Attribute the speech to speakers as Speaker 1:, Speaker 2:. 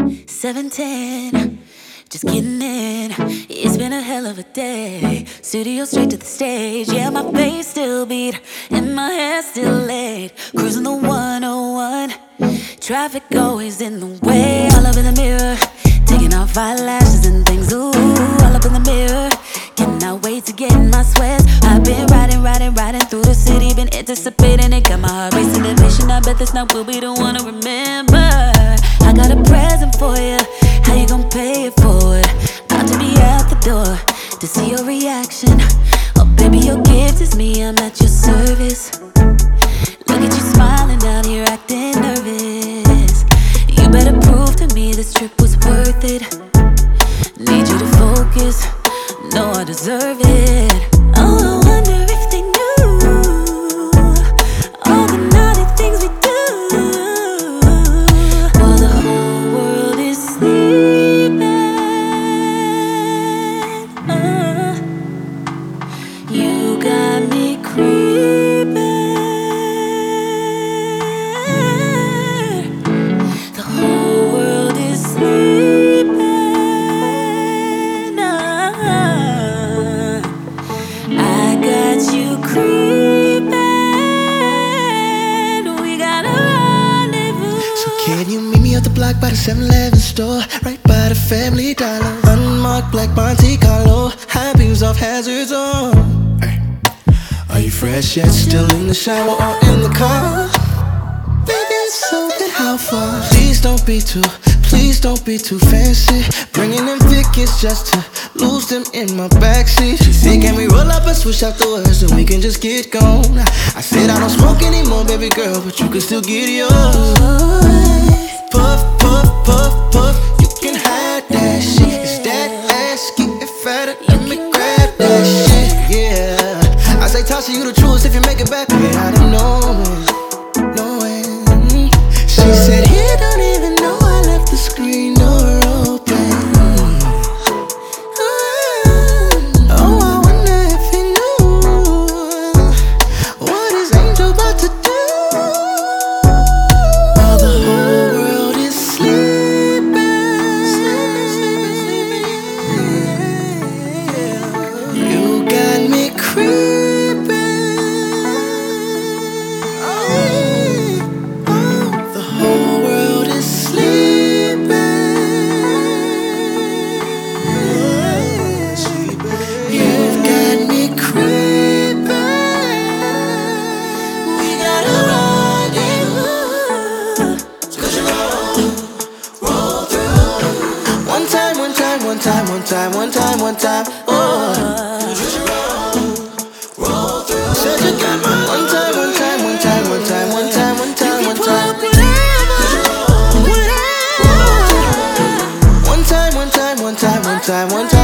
Speaker 1: 7:10, just getting in. It's been a hell of a day. Studio straight to the stage. Yeah, my face still beat and my hair still laid. Cruising the 101. Traffic always in the way. All up in the mirror, taking off eyelashes and things. Ooh, all up in the mirror. Cannot wait to get in my sweats. I've been riding through the city. Been anticipating it. Got my heart racing the vision. I bet that's not what we don't wanna remember. I got a present for you. How you gon' pay it forward? About to be out the door to see your reaction. Oh baby, your gift is me. I'm at your service. Look at you smiling down here, acting nervous. You better prove to me this trip was worth it. Need you to focus. No, I deserve it. Oh, I wonder if they knew all the naughty things we do while the whole world is sleeping. You got me creeping. The whole world is sleeping. I got you creeping. We got a rendezvous.
Speaker 2: So can you meet me at the block by the 7-Eleven store, right by the Family Dollar? Unmarked black Monte Carlo, high beams off hazards on. Hey. Are you fresh yet? Still in the shower or in the car? Baby, it's so good. How far? Please don't be too fancy. Bringing in Vicks just to lose them in my backseat. She said, can we roll up and switch out the words so we can just get gone? I said, I don't smoke anymore, baby girl, but you can still get yours. Puff, puff, puff, puff, you can hide that shit. It's that ass getting fatter, let me grab that shit, yeah. I say, Tasha, you the truest if you make it back without him knowing. She said, he don't even know I left the screen door open. Oh, I wonder if he knew what his angel about to do while the whole world is sleeping. You got me creeping. The whole world is sleeping. You've got me creeping. We got a rendezvous. Cause you roll through. One time. Oh, roll through. Said you got my one time. One time.